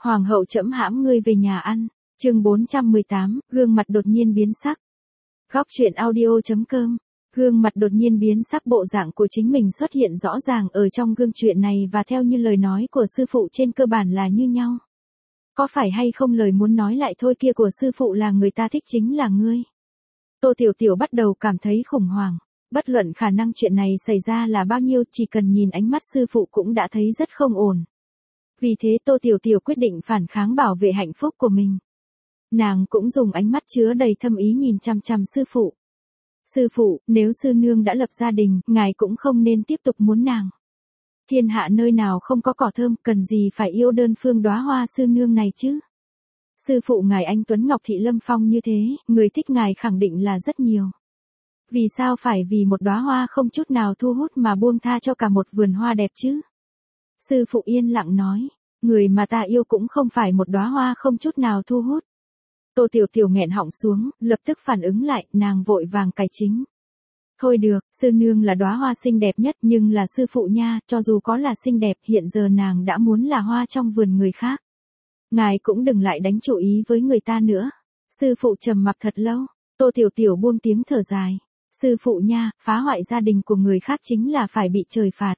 Hoàng hậu trẫm hãm ngươi về nhà ăn. Chương 418, gương mặt đột nhiên biến sắc. Góc truyện audio.com. Gương mặt đột nhiên biến sắc, bộ dạng của chính mình xuất hiện rõ ràng ở trong gương chuyện này, và theo như lời nói của sư phụ trên cơ bản là như nhau. Có phải hay không lời muốn nói lại thôi kia của sư phụ là người ta thích chính là ngươi. Tô Tiểu Tiểu bắt đầu cảm thấy khủng hoảng. Bất luận khả năng chuyện này xảy ra là bao nhiêu, chỉ cần nhìn ánh mắt sư phụ cũng đã thấy rất không ổn. Vì thế Tô Tiểu Tiểu quyết định phản kháng, bảo vệ hạnh phúc của mình. Nàng cũng dùng ánh mắt chứa đầy thâm ý nhìn chằm chằm sư phụ. Sư phụ, nếu sư nương đã lập gia đình, ngài cũng không nên tiếp tục muốn nàng. Thiên hạ nơi nào không có cỏ thơm, cần gì phải yêu đơn phương đóa hoa sư nương này chứ. Sư phụ ngài anh Tuấn Ngọc Thị Lâm Phong như thế, người thích ngài khẳng định là rất nhiều. Vì sao phải vì một đóa hoa không chút nào thu hút mà buông tha cho cả một vườn hoa đẹp chứ? Sư phụ yên lặng nói, người mà ta yêu cũng không phải một đóa hoa không chút nào thu hút. Tô Tiểu Tiểu nghẹn họng xuống, lập tức phản ứng lại, nàng vội vàng cải chính. Thôi được, sư nương là đóa hoa xinh đẹp nhất, nhưng là sư phụ nha, cho dù có là xinh đẹp, hiện giờ nàng đã muốn là hoa trong vườn người khác. Ngài cũng đừng lại đánh chủ ý với người ta nữa. Sư phụ trầm mặc thật lâu, Tô Tiểu Tiểu buông tiếng thở dài. Sư phụ nha, phá hoại gia đình của người khác chính là phải bị trời phạt.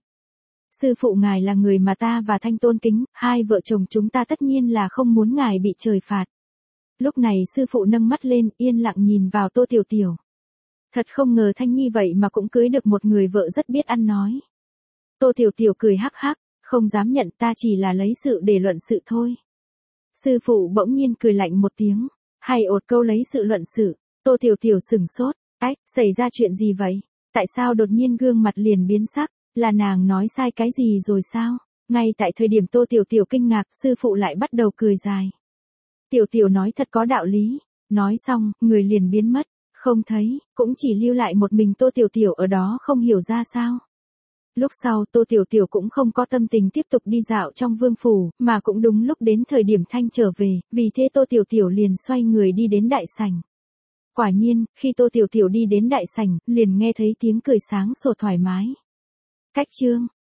Sư phụ ngài là người mà ta và Thanh tôn kính, hai vợ chồng chúng ta tất nhiên là không muốn ngài bị trời phạt. Lúc này sư phụ nâng mắt lên, yên lặng nhìn vào Tô Tiểu Tiểu. Thật không ngờ Thanh Nhi vậy mà cũng cưới được một người vợ rất biết ăn nói. Tô Tiểu Tiểu cười hắc hắc, không dám nhận, ta chỉ là lấy sự để luận sự thôi. Sư phụ bỗng nhiên cười lạnh một tiếng, hay ột câu lấy sự luận sự. Tô Tiểu Tiểu sửng sốt, xảy ra chuyện gì vậy? Tại sao đột nhiên gương mặt liền biến sắc? Là nàng nói sai cái gì rồi sao? Ngay tại thời điểm Tô Tiểu Tiểu kinh ngạc, sư phụ lại bắt đầu cười dài. Tiểu Tiểu nói thật có đạo lý. Nói xong, người liền biến mất, không thấy, cũng chỉ lưu lại một mình Tô Tiểu Tiểu ở đó không hiểu ra sao. Lúc sau Tô Tiểu Tiểu cũng không có tâm tình tiếp tục đi dạo trong vương phủ, mà cũng đúng lúc đến thời điểm Thanh trở về, vì thế Tô Tiểu Tiểu liền xoay người đi đến đại sảnh. Quả nhiên, khi Tô Tiểu Tiểu đi đến đại sảnh, liền nghe thấy tiếng cười sáng sủa thoải mái. Cách chương